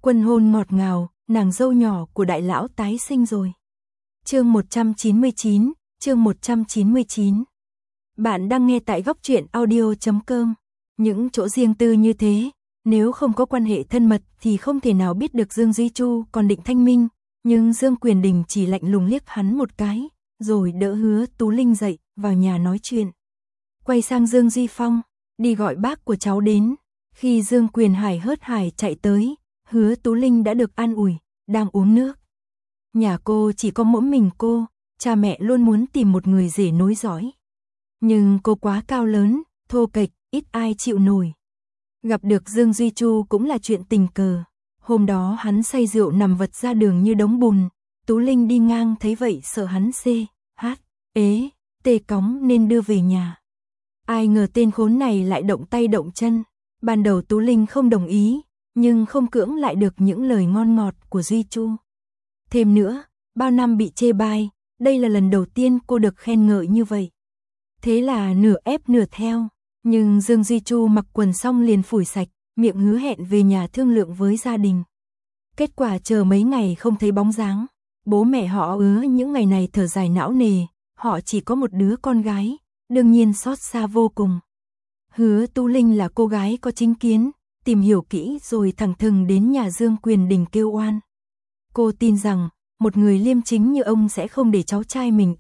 Quân hôn ngọt ngào, nàng dâu nhỏ của đại lão tái sinh rồi. Chương 199, chương 199. Bạn đang nghe tại góc truyện audio.com. Những chỗ riêng tư như thế, nếu không có quan hệ thân mật thì không thể nào biết được Dương Duy Chu còn định thanh minh, nhưng Dương Quyền Đình chỉ lạnh lùng liếc hắn một cái, rồi đỡ Hứa Tú Linh dậy, vào nhà nói chuyện. Quay sang Dương Duy Phong, đi gọi bác của cháu đến. Khi Dương Quyền Hải hớt hải chạy tới, Hứa Tú Linh đã được an ủi, đang uống nước. Nhà cô chỉ có mỗi mình cô, cha mẹ luôn muốn tìm một người rể nối dõi. Nhưng cô quá cao lớn, thô kệch, ít ai chịu nổi. Gặp được Dương Duy Chu cũng là chuyện tình cờ. Hôm đó hắn say rượu nằm vật ra đường như đống bùn. Tú Linh đi ngang thấy vậy sợ hắn tê cóng nên đưa về nhà. Ai ngờ tên khốn này lại động tay động chân. Ban đầu Tú Linh không đồng ý, nhưng không cưỡng lại được những lời ngon ngọt của Duy Chu. Thêm nữa, bao năm bị chê bai, đây là lần đầu tiên cô được khen ngợi như vậy. Thế là nửa ép nửa theo, nhưng Dương Duy Chu mặc quần xong liền phủi sạch, miệng hứa hẹn về nhà thương lượng với gia đình. Kết quả chờ mấy ngày không thấy bóng dáng, bố mẹ họ những ngày này thở dài não nề, họ chỉ có một đứa con gái, đương nhiên xót xa vô cùng. Hứa Tú Linh là cô gái có chính kiến, tìm hiểu kỹ rồi thẳng thừng đến nhà Dương Quyền Đình kêu oan. Cô tin rằng, một người liêm chính như ông sẽ không để cháu trai mình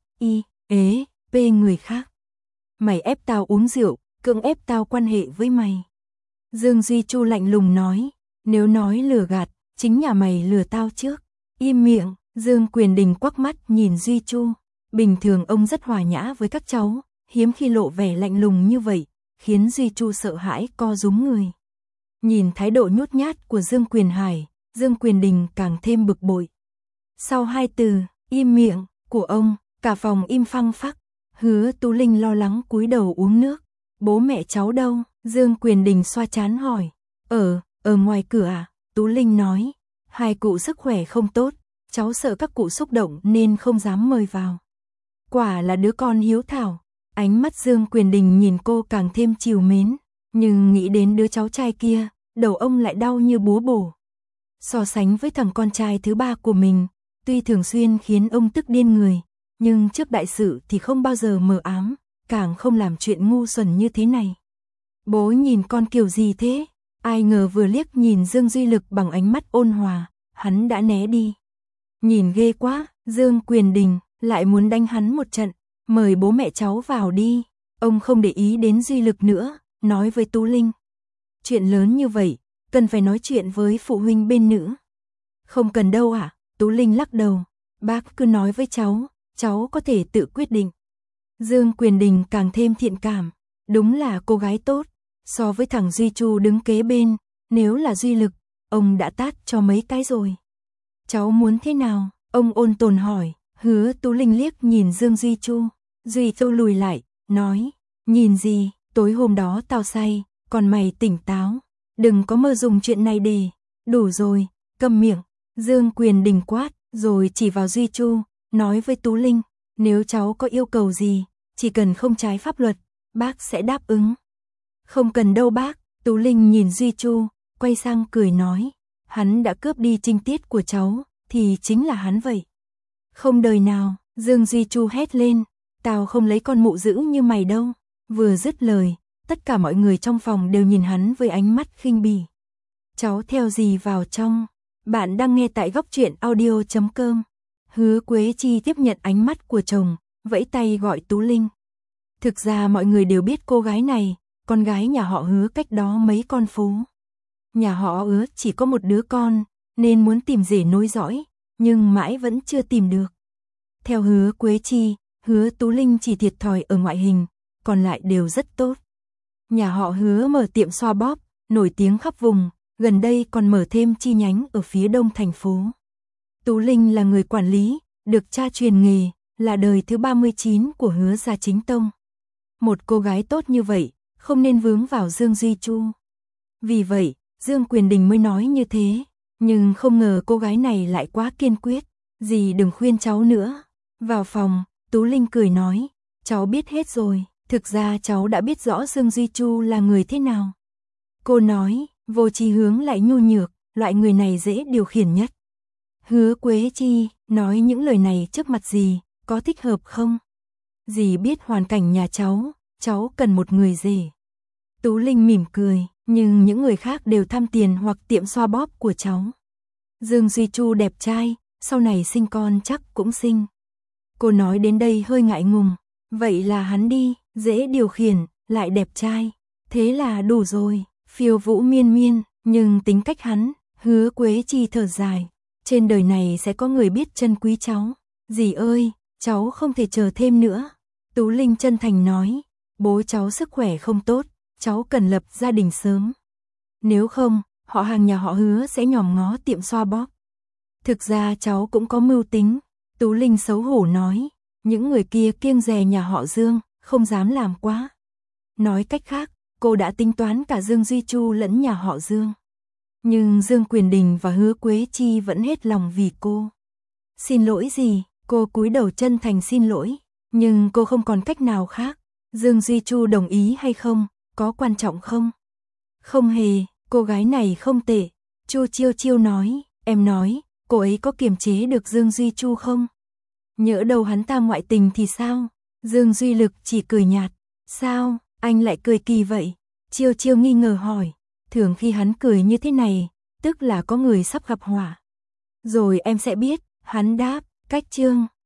người khác. Mày ép tao uống rượu, cưỡng ép tao quan hệ với mày. Dương Duy Chu lạnh lùng nói, nếu nói lừa gạt, chính nhà mày lừa tao trước. Im miệng, Dương Quyền Đình quắc mắt nhìn Duy Chu. Bình thường ông rất hòa nhã với các cháu, hiếm khi lộ vẻ lạnh lùng như vậy, khiến Duy Chu sợ hãi co rúm người. Nhìn thái độ nhút nhát của Dương Quyền Hải, Dương Quyền Đình càng thêm bực bội. Sau hai từ, im miệng, của ông, cả phòng im phăng phắc. Hứa Tú Linh lo lắng cúi đầu uống nước. Bố mẹ cháu đâu? Dương Quyền Đình xoa trán hỏi. Ở ngoài cửa à? Tú Linh nói. Hai cụ sức khỏe không tốt, cháu sợ các cụ xúc động nên không dám mời vào. Quả là đứa con hiếu thảo. Ánh mắt Dương Quyền Đình nhìn cô càng thêm trìu mến, nhưng nghĩ đến đứa cháu trai kia, đầu ông lại đau như búa bổ. So sánh với thằng con trai thứ ba của mình, tuy thường xuyên khiến ông tức điên người, nhưng trước đại sự thì không bao giờ mờ ám, càng không làm chuyện ngu xuẩn như thế này. Bố nhìn con kiểu gì thế? Ai ngờ vừa liếc nhìn Dương Duy Lực bằng ánh mắt ôn hòa, hắn đã né đi. Nhìn ghê quá, Dương Quyền Đình lại muốn đánh hắn một trận. Mời bố mẹ cháu vào đi. Ông không để ý đến Duy Lực nữa, nói với Tú Linh. Chuyện lớn như vậy, cần phải nói chuyện với phụ huynh bên nữ. Không cần đâu ạ, Tú Linh lắc đầu. Bác cứ nói với cháu có thể tự quyết định. Dương Quyền Đình càng thêm thiện cảm. Đúng là cô gái tốt, so với thằng Duy Chu đứng kế bên, nếu là Duy Lực, ông đã tát cho mấy cái rồi. Cháu muốn thế nào? Ông ôn tồn hỏi. Hứa Tú Linh liếc nhìn Dương Duy Chu. Duy Chu lùi lại, nói, nhìn gì, tối hôm đó tao say, còn mày tỉnh táo, đừng có mơ dùng chuyện này để, đủ rồi, câm miệng. Dương Quyền Đình quát, rồi chỉ vào Duy Chu, nói với Tú Linh, nếu cháu có yêu cầu gì, chỉ cần không trái pháp luật, bác sẽ đáp ứng. Không cần đâu bác, Tú Linh nhìn Duy Chu, quay sang cười nói, hắn đã cướp đi trinh tiết của cháu, thì chính là hắn vậy. Không đời nào, Dương Duy Chu hét lên, tao không lấy con mụ dữ như mày đâu. Vừa dứt lời, tất cả mọi người trong phòng đều nhìn hắn với ánh mắt khinh bỉ. Cháu theo gì vào trong? Bạn đang nghe tại góc truyện audio.com. Hứa Quế Chi tiếp nhận ánh mắt của chồng, vẫy tay gọi Tú Linh. Thực ra mọi người đều biết cô gái này, con gái nhà họ Hứa cách đó mấy con phố. Nhà họ Hứa chỉ có một đứa con, nên muốn tìm rể nối dõi, nhưng mãi vẫn chưa tìm được. Theo Hứa Quế Chi, Hứa Tú Linh chỉ thiệt thòi ở ngoại hình, còn lại đều rất tốt. Nhà họ Hứa mở tiệm xoa bóp, nổi tiếng khắp vùng, gần đây còn mở thêm chi nhánh ở phía đông thành phố. Tú Linh là người quản lý, được cha truyền nghề, là đời thứ 39 của Hứa gia chính tông. Một cô gái tốt như vậy, không nên vướng vào Dương Duy Chu. Vì vậy, Dương Quyền Đình mới nói như thế, nhưng không ngờ cô gái này lại quá kiên quyết. Dì đừng khuyên cháu nữa. Vào phòng, Tú Linh cười nói, cháu biết hết rồi, thực ra cháu đã biết rõ Dương Duy Chu là người thế nào. Cô nói, Vô Chí Hướng lại nhu nhược, loại người này dễ điều khiển nhất. Hứa Quế Chi nói những lời này trước mặt dì, có thích hợp không? Dì biết hoàn cảnh nhà cháu cần một người rể. Tú Linh mỉm cười, nhưng những người khác đều tham tiền hoặc tiệm xoa bóp của cháu. Dương Duy Chu đẹp trai, sau này sinh con chắc cũng xinh. Cô nói đến đây hơi ngại ngùng, vậy là hắn đi, dễ điều khiển, lại đẹp trai, thế là đủ rồi. Phiêu vũ miên miên, nhưng tính cách hắn, Hứa Quế Chi thở dài, trên đời này sẽ có người biết trân quý cháu. Dì ơi, cháu không thể chờ thêm nữa. Tú Linh chân thành nói, bố cháu sức khỏe không tốt, cháu cần lập gia đình sớm. Nếu không, họ hàng nhà họ Hứa sẽ nhòm ngó tiệm xoa bóp. Thực ra cháu cũng có mưu tính. Tú Linh xấu hổ nói, những người kia kiêng dè nhà họ Dương, không dám làm quá. Nói cách khác, cô đã tính toán cả Dương Duy Chu lẫn nhà họ Dương. Nhưng Dương Quyền Đình và Hứa Quế Chi vẫn hết lòng vì cô. Xin lỗi gì, cô cúi đầu chân thành xin lỗi, nhưng cô không còn cách nào khác. Dương Duy Chu đồng ý hay không, có quan trọng không? Không hề, cô gái này không tệ. Chu Chiêu Chiêu nói, em nói, cô ấy có kiềm chế được Dương Duy Chu không? Nhỡ đâu hắn ta ngoại tình thì sao? Dương Duy Lực chỉ cười nhạt. Sao, anh lại cười kỳ vậy? Chiêu Chiêu nghi ngờ hỏi. Thường khi hắn cười như thế này, tức là có người sắp gặp họa. Rồi em sẽ biết, hắn đáp, cách chương.